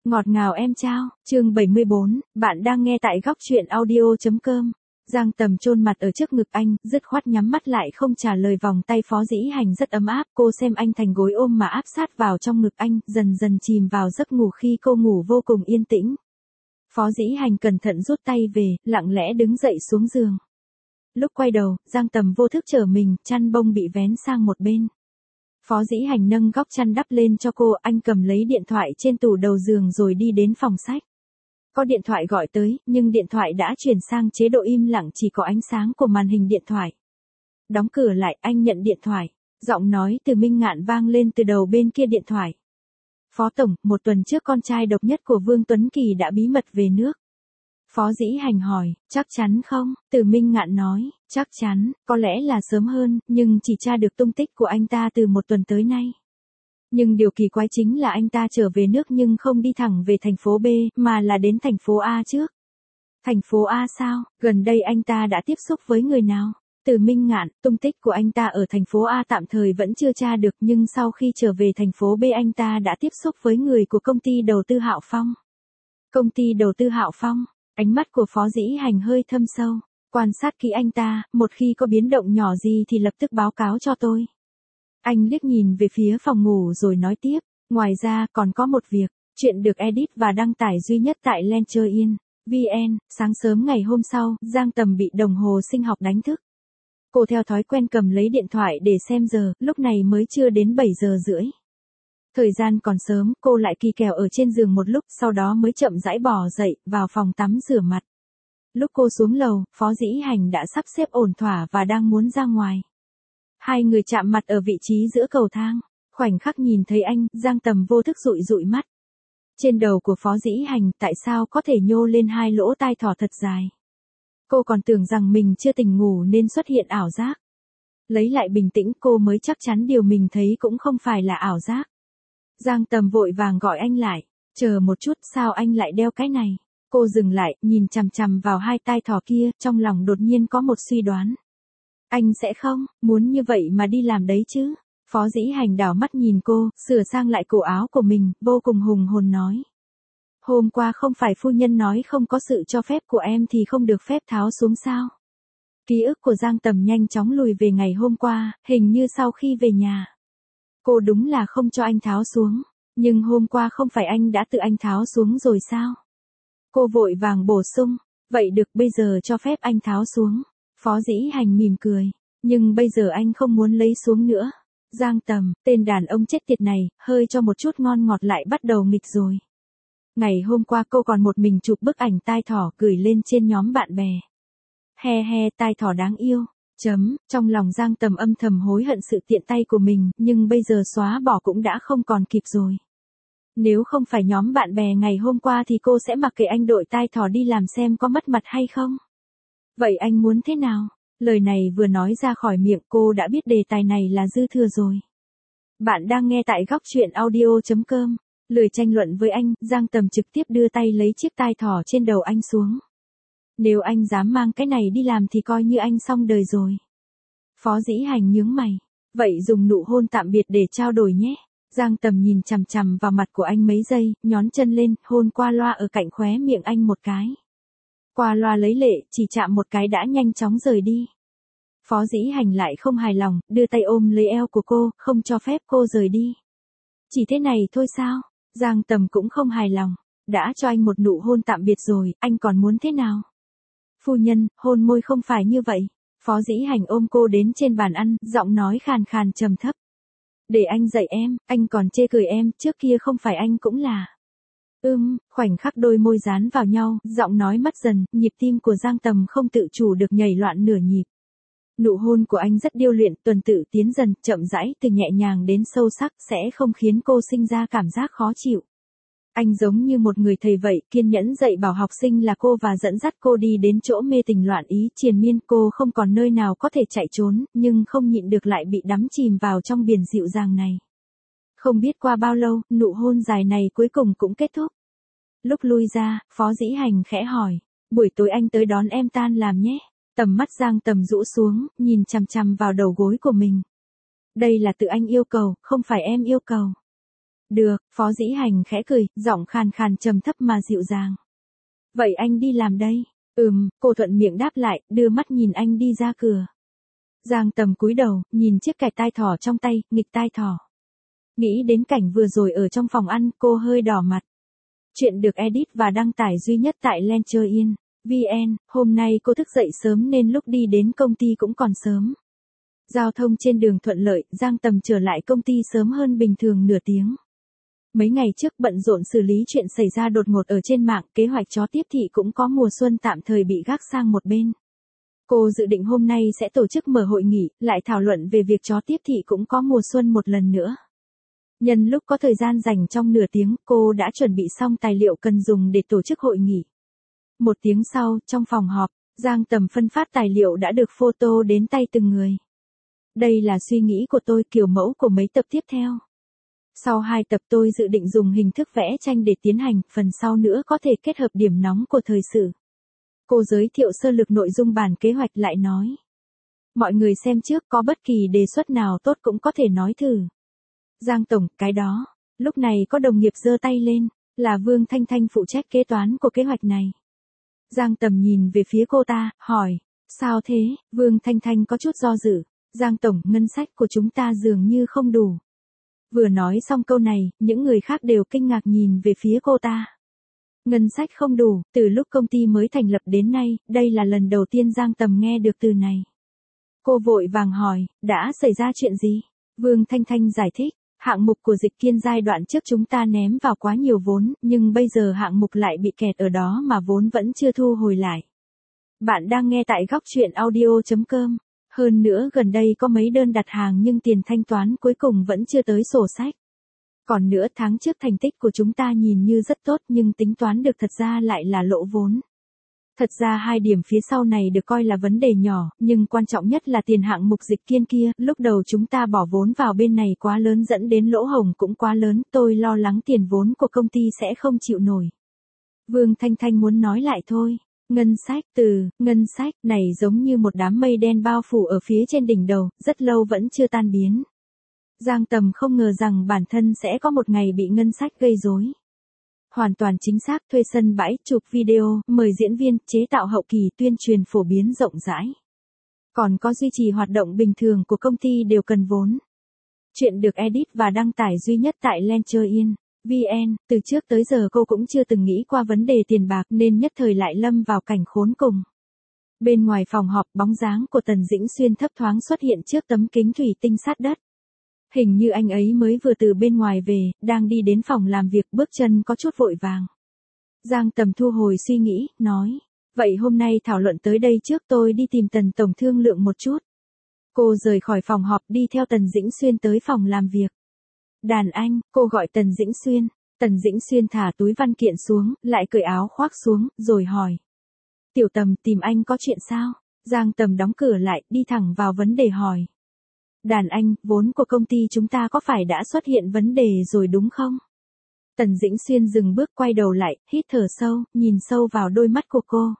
Ngọt ngào em trao, chương 74, bạn đang nghe tại góc truyện audio.com. Giang Tầm chôn mặt ở trước ngực anh, dứt khoát nhắm mắt lại không trả lời. Vòng tay Phó Dĩ Hành rất ấm áp, cô xem anh thành gối ôm mà áp sát vào trong ngực anh, dần dần chìm vào giấc ngủ khi cô ngủ vô cùng yên tĩnh. Phó Dĩ Hành cẩn thận rút tay về, lặng lẽ đứng dậy xuống giường. Lúc quay đầu, Giang Tầm vô thức trở mình, chăn bông bị vén sang một bên. Phó Dĩ Hành nâng góc chăn đắp lên cho cô, anh cầm lấy điện thoại trên tủ đầu giường rồi đi đến phòng sách. Có điện thoại gọi tới, nhưng điện thoại đã chuyển sang chế độ im lặng, chỉ có ánh sáng của màn hình điện thoại. Đóng cửa lại, anh nhận điện thoại. Giọng nói từ Minh Ngạn vang lên từ đầu bên kia điện thoại. Phó Tổng, một tuần trước con trai độc nhất của Vương Tuấn Kỳ đã bí mật về nước. Phó Dĩ Hành hỏi, chắc chắn không? Từ Minh Ngạn nói, chắc chắn, có lẽ là sớm hơn, nhưng chỉ tra được tung tích của anh ta từ một tuần tới nay. Nhưng điều kỳ quái chính là anh ta trở về nước nhưng không đi thẳng về thành phố B, mà là đến thành phố A trước. Thành phố A sao? Gần đây anh ta đã tiếp xúc với người nào? Từ Minh Ngạn, tung tích của anh ta ở thành phố A tạm thời vẫn chưa tra được, nhưng sau khi trở về thành phố B anh ta đã tiếp xúc với người của công ty đầu tư Hạo Phong. Công ty đầu tư Hạo Phong? Ánh mắt của Phó Dĩ Hành hơi thâm sâu, quan sát kỹ anh ta, một khi có biến động nhỏ gì thì lập tức báo cáo cho tôi. Anh liếc nhìn về phía phòng ngủ rồi nói tiếp, ngoài ra còn có một việc, chuyện được edit và đăng tải duy nhất tại Lencher.vn. Sáng sớm ngày hôm sau, Giang Tầm bị đồng hồ sinh học đánh thức. Cô theo thói quen cầm lấy điện thoại để xem giờ, lúc này mới chưa đến 7 giờ rưỡi. Thời gian còn sớm, cô lại kỳ kèo ở trên giường một lúc, sau đó mới chậm rãi bò dậy, vào phòng tắm rửa mặt. Lúc cô xuống lầu, Phó Dĩ Hành đã sắp xếp ổn thỏa và đang muốn ra ngoài. Hai người chạm mặt ở vị trí giữa cầu thang. Khoảnh khắc nhìn thấy anh, Giang Tầm vô thức dụi dụi mắt. Trên đầu của Phó Dĩ Hành tại sao có thể nhô lên hai lỗ tai thỏ thật dài. Cô còn tưởng rằng mình chưa tỉnh ngủ nên xuất hiện ảo giác. Lấy lại bình tĩnh cô mới chắc chắn điều mình thấy cũng không phải là ảo giác. Giang Tầm vội vàng gọi anh lại, chờ một chút, sao anh lại đeo cái này? Cô dừng lại, nhìn chằm chằm vào hai tai thỏ kia, trong lòng đột nhiên có một suy đoán. Anh sẽ không, muốn như vậy mà đi làm đấy chứ? Phó Dĩ Hành đảo mắt nhìn cô, sửa sang lại cổ áo của mình, vô cùng hùng hồn nói. Hôm qua không phải phu nhân nói không có sự cho phép của em thì không được phép tháo xuống sao? Ký ức của Giang Tầm nhanh chóng lùi về ngày hôm qua, hình như sau khi về nhà. Cô đúng là không cho anh tháo xuống, nhưng hôm qua không phải anh đã tự anh tháo xuống rồi sao? Cô vội vàng bổ sung, vậy được, bây giờ cho phép anh tháo xuống. Phó Dĩ Hành mỉm cười, nhưng bây giờ anh không muốn lấy xuống nữa. Giang Tầm, tên đàn ông chết tiệt này, hơi cho một chút ngon ngọt lại bắt đầu nghịch rồi. Ngày hôm qua cô còn một mình chụp bức ảnh tai thỏ gửi lên trên nhóm bạn bè. He he, tai thỏ đáng yêu. Trong lòng Giang Tầm âm thầm hối hận sự tiện tay của mình, nhưng bây giờ xóa bỏ cũng đã không còn kịp rồi. Nếu không phải nhóm bạn bè ngày hôm qua thì cô sẽ mặc kệ anh đội tai thỏ đi làm xem có mất mặt hay không. Vậy anh muốn thế nào? Lời này vừa nói ra khỏi miệng cô đã biết đề tài này là dư thừa rồi. Bạn đang nghe tại góc truyện audio.com. Lười tranh luận với anh, Giang Tầm trực tiếp đưa tay lấy chiếc tai thỏ trên đầu anh xuống. Nếu anh dám mang cái này đi làm thì coi như anh xong đời rồi. Phó Dĩ Hành nhướng mày. Vậy dùng nụ hôn tạm biệt để trao đổi nhé. Giang Tầm nhìn chằm chằm vào mặt của anh mấy giây, nhón chân lên, hôn qua loa ở cạnh khóe miệng anh một cái. Qua loa lấy lệ, chỉ chạm một cái đã nhanh chóng rời đi. Phó Dĩ Hành lại không hài lòng, đưa tay ôm lấy eo của cô, không cho phép cô rời đi. Chỉ thế này thôi sao? Giang Tầm cũng không hài lòng. Đã cho anh một nụ hôn tạm biệt rồi, anh còn muốn thế nào? Phu nhân, hôn môi không phải như vậy. Phó Dĩ Hành ôm cô đến trên bàn ăn, giọng nói khàn khàn trầm thấp. Để anh dạy em, anh còn chê cười em, trước kia không phải anh cũng là. Khoảnh khắc đôi môi dán vào nhau, giọng nói mất dần, nhịp tim của Giang Tầm không tự chủ được nhảy loạn nửa nhịp. Nụ hôn của anh rất điêu luyện, tuần tự tiến dần, chậm rãi, từ nhẹ nhàng đến sâu sắc, sẽ không khiến cô sinh ra cảm giác khó chịu. Anh giống như một người thầy vậy, kiên nhẫn dạy bảo học sinh là cô và dẫn dắt cô đi đến chỗ mê tình loạn ý, triền miên. Cô không còn nơi nào có thể chạy trốn, nhưng không nhịn được lại bị đắm chìm vào trong biển dịu dàng này. Không biết qua bao lâu, nụ hôn dài này cuối cùng cũng kết thúc. Lúc lui ra, Phó Dĩ Hành khẽ hỏi, buổi tối anh tới đón em tan làm nhé. Tầm mắt Giang Tầm rũ xuống, nhìn chằm chằm vào đầu gối của mình. Đây là tự anh yêu cầu, không phải em yêu cầu. Được, Phó Dĩ Hành khẽ cười, giọng khàn khàn trầm thấp mà dịu dàng. Vậy anh đi làm đây? Cô thuận miệng đáp lại, đưa mắt nhìn anh đi ra cửa. Giang Tầm cúi đầu, nhìn chiếc cài tai thỏ trong tay, nghịch tai thỏ. Nghĩ đến cảnh vừa rồi ở trong phòng ăn, cô hơi đỏ mặt. Chuyện được edit và đăng tải duy nhất tại Lencher.vn. Hôm nay cô thức dậy sớm nên lúc đi đến công ty cũng còn sớm. Giao thông trên đường thuận lợi, Giang Tầm trở lại công ty sớm hơn bình thường nửa tiếng. Mấy ngày trước bận rộn xử lý chuyện xảy ra đột ngột ở trên mạng, kế hoạch chó tiếp thị cũng có mùa xuân tạm thời bị gác sang một bên. Cô dự định hôm nay sẽ tổ chức mở hội nghị, lại thảo luận về việc chó tiếp thị cũng có mùa xuân một lần nữa. Nhân lúc có thời gian dành trong nửa tiếng, cô đã chuẩn bị xong tài liệu cần dùng để tổ chức hội nghị. Một tiếng sau, trong phòng họp, Giang Tầm phân phát tài liệu đã được photo đến tay từng người. Đây là suy nghĩ của tôi, kiểu mẫu của mấy tập tiếp theo. Sau 2 tập tôi dự định dùng hình thức vẽ tranh để tiến hành, phần sau nữa có thể kết hợp điểm nóng của thời sự. Cô giới thiệu sơ lược nội dung bản kế hoạch lại nói. Mọi người xem trước, có bất kỳ đề xuất nào tốt cũng có thể nói thử. Giang Tổng, cái đó. Lúc này có đồng nghiệp giơ tay lên, là Vương Thanh Thanh phụ trách kế toán của kế hoạch này. Giang Tầm nhìn về phía cô ta, hỏi, sao thế? Vương Thanh Thanh có chút do dự. Giang Tổng, ngân sách của chúng ta dường như không đủ. Vừa nói xong câu này, những người khác đều kinh ngạc nhìn về phía cô ta. Ngân sách không đủ, từ lúc công ty mới thành lập đến nay, đây là lần đầu tiên Giang Tầm nghe được từ này. Cô vội vàng hỏi, đã xảy ra chuyện gì? Vương Thanh Thanh giải thích, hạng mục của Dịch Kiên giai đoạn trước chúng ta ném vào quá nhiều vốn, nhưng bây giờ hạng mục lại bị kẹt ở đó mà vốn vẫn chưa thu hồi lại. Bạn đang nghe tại góc truyện audio.com. Hơn nữa gần đây có mấy đơn đặt hàng nhưng tiền thanh toán cuối cùng vẫn chưa tới sổ sách. Còn nữa tháng trước thành tích của chúng ta nhìn như rất tốt nhưng tính toán được thật ra lại là lỗ vốn. Thật ra 2 điểm phía sau này được coi là vấn đề nhỏ, nhưng quan trọng nhất là tiền hạng mục Dịch Kiên kia, lúc đầu chúng ta bỏ vốn vào bên này quá lớn dẫn đến lỗ hổng cũng quá lớn, tôi lo lắng tiền vốn của công ty sẽ không chịu nổi. Vương Thanh Thanh muốn nói lại thôi. Ngân sách này giống như một đám mây đen bao phủ ở phía trên đỉnh đầu, rất lâu vẫn chưa tan biến. Giang Tầm không ngờ rằng bản thân sẽ có một ngày bị ngân sách gây rối. Hoàn toàn chính xác, thuê sân bãi, chụp video, mời diễn viên, chế tạo hậu kỳ, tuyên truyền phổ biến rộng rãi. Còn có duy trì hoạt động bình thường của công ty đều cần vốn. Chuyện được edit và đăng tải duy nhất tại Lencher.vn. Từ trước tới giờ cô cũng chưa từng nghĩ qua vấn đề tiền bạc nên nhất thời lại lâm vào cảnh khốn cùng. Bên ngoài phòng họp, bóng dáng của Tần Dĩnh Xuyên thấp thoáng xuất hiện trước tấm kính thủy tinh sát đất. Hình như anh ấy mới vừa từ bên ngoài về, đang đi đến phòng làm việc, bước chân có chút vội vàng. Giang Tầm thu hồi suy nghĩ, nói, vậy hôm nay thảo luận tới đây trước, tôi đi tìm Tần Tổng thương lượng một chút. Cô rời khỏi phòng họp đi theo Tần Dĩnh Xuyên tới phòng làm việc. Đàn anh, cô gọi Tần Dĩnh Xuyên. Tần Dĩnh Xuyên thả túi văn kiện xuống, lại cởi áo khoác xuống, rồi hỏi. Tiểu Tầm, tìm anh có chuyện sao? Giang Tầm đóng cửa lại, đi thẳng vào vấn đề hỏi. Đàn anh, vốn của công ty chúng ta có phải đã xuất hiện vấn đề rồi đúng không? Tần Dĩnh Xuyên dừng bước, quay đầu lại, hít thở sâu, nhìn sâu vào đôi mắt của cô.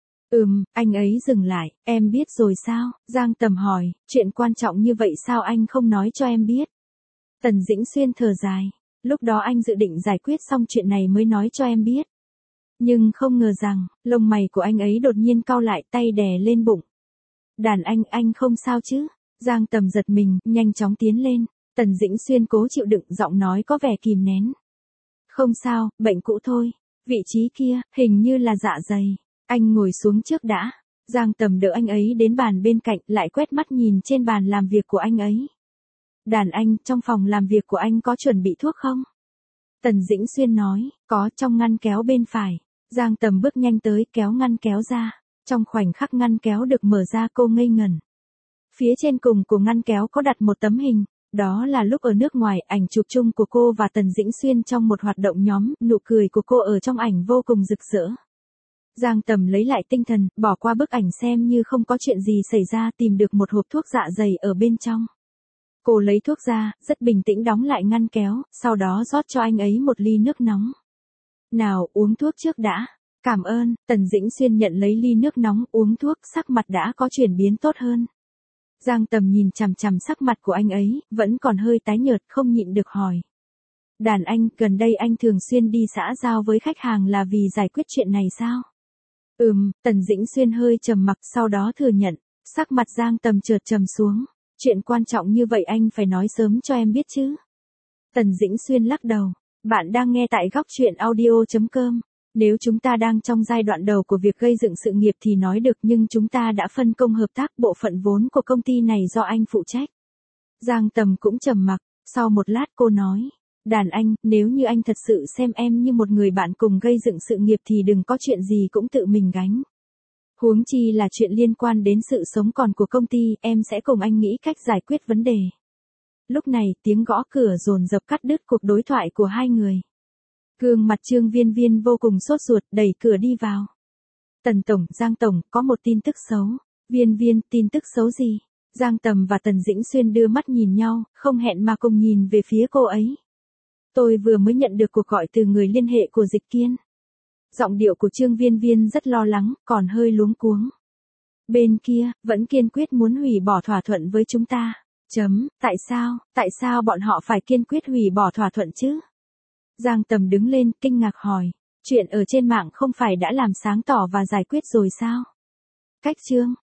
Anh ấy dừng lại, em biết rồi sao? Giang Tầm hỏi, chuyện quan trọng như vậy sao anh không nói cho em biết? Tần Dĩnh Xuyên thở dài, lúc đó anh dự định giải quyết xong chuyện này mới nói cho em biết. Nhưng không ngờ rằng, lông mày của anh ấy đột nhiên cau lại, tay đè lên bụng. Đàn anh không sao chứ? Giang Tầm giật mình, nhanh chóng tiến lên. Tần Dĩnh Xuyên cố chịu đựng, giọng nói có vẻ kìm nén. Không sao, bệnh cũ thôi. Vị trí kia, hình như là dạ dày. Anh ngồi xuống trước đã. Giang Tầm đỡ anh ấy đến bàn bên cạnh, lại quét mắt nhìn trên bàn làm việc của anh ấy. Đàn anh, trong phòng làm việc của anh có chuẩn bị thuốc không? Tần Dĩnh Xuyên nói, có, trong ngăn kéo bên phải. Giang Tầm bước nhanh tới, kéo ngăn kéo ra. Trong khoảnh khắc ngăn kéo được mở ra, cô ngây ngẩn. Phía trên cùng của ngăn kéo có đặt một tấm hình. Đó là lúc ở nước ngoài, ảnh chụp chung của cô và Tần Dĩnh Xuyên trong một hoạt động nhóm, nụ cười của cô ở trong ảnh vô cùng rực rỡ. Giang Tầm lấy lại tinh thần, bỏ qua bức ảnh xem như không có chuyện gì xảy ra, tìm được một hộp thuốc dạ dày ở bên trong. Cô lấy thuốc ra, rất bình tĩnh đóng lại ngăn kéo, sau đó rót cho anh ấy một ly nước nóng. Nào, uống thuốc trước đã. Cảm ơn. Tần Dĩnh Xuyên nhận lấy ly nước nóng, uống thuốc, sắc mặt đã có chuyển biến tốt hơn. Giang Tầm nhìn chằm chằm sắc mặt của anh ấy, vẫn còn hơi tái nhợt, không nhịn được hỏi. Đàn anh, gần đây anh thường xuyên đi xã giao với khách hàng là vì giải quyết chuyện này sao? Tần Dĩnh Xuyên hơi trầm mặc sau đó thừa nhận, sắc mặt Giang Tầm chợt trầm xuống. Chuyện quan trọng như vậy anh phải nói sớm cho em biết chứ. Tần Dĩnh Xuyên lắc đầu, bạn đang nghe tại góc truyện audio.com. Nếu chúng ta đang trong giai đoạn đầu của việc gây dựng sự nghiệp thì nói được, nhưng chúng ta đã phân công hợp tác, bộ phận vốn của công ty này do anh phụ trách. Giang Tầm cũng trầm mặc, sau một lát cô nói, đàn anh, nếu như anh thật sự xem em như một người bạn cùng gây dựng sự nghiệp thì đừng có chuyện gì cũng tự mình gánh. Huống chi là chuyện liên quan đến sự sống còn của công ty, em sẽ cùng anh nghĩ cách giải quyết vấn đề. Lúc này, tiếng gõ cửa dồn dập cắt đứt cuộc đối thoại của hai người. Gương mặt Trương Viên Viên vô cùng sốt ruột, đẩy cửa đi vào. Tần Tổng, Giang Tổng, có một tin tức xấu. Viên Viên, tin tức xấu gì? Giang Tầm và Tần Dĩnh Xuyên đưa mắt nhìn nhau, không hẹn mà cùng nhìn về phía cô ấy. Tôi vừa mới nhận được cuộc gọi từ người liên hệ của Dịch Kiên. Giọng điệu của Trương Viên Viên rất lo lắng, còn hơi luống cuống. Bên kia, vẫn kiên quyết muốn hủy bỏ thỏa thuận với chúng ta. Tại sao bọn họ phải kiên quyết hủy bỏ thỏa thuận chứ? Giang Tầm đứng lên, kinh ngạc hỏi. Chuyện ở trên mạng không phải đã làm sáng tỏ và giải quyết rồi sao? Cách Trương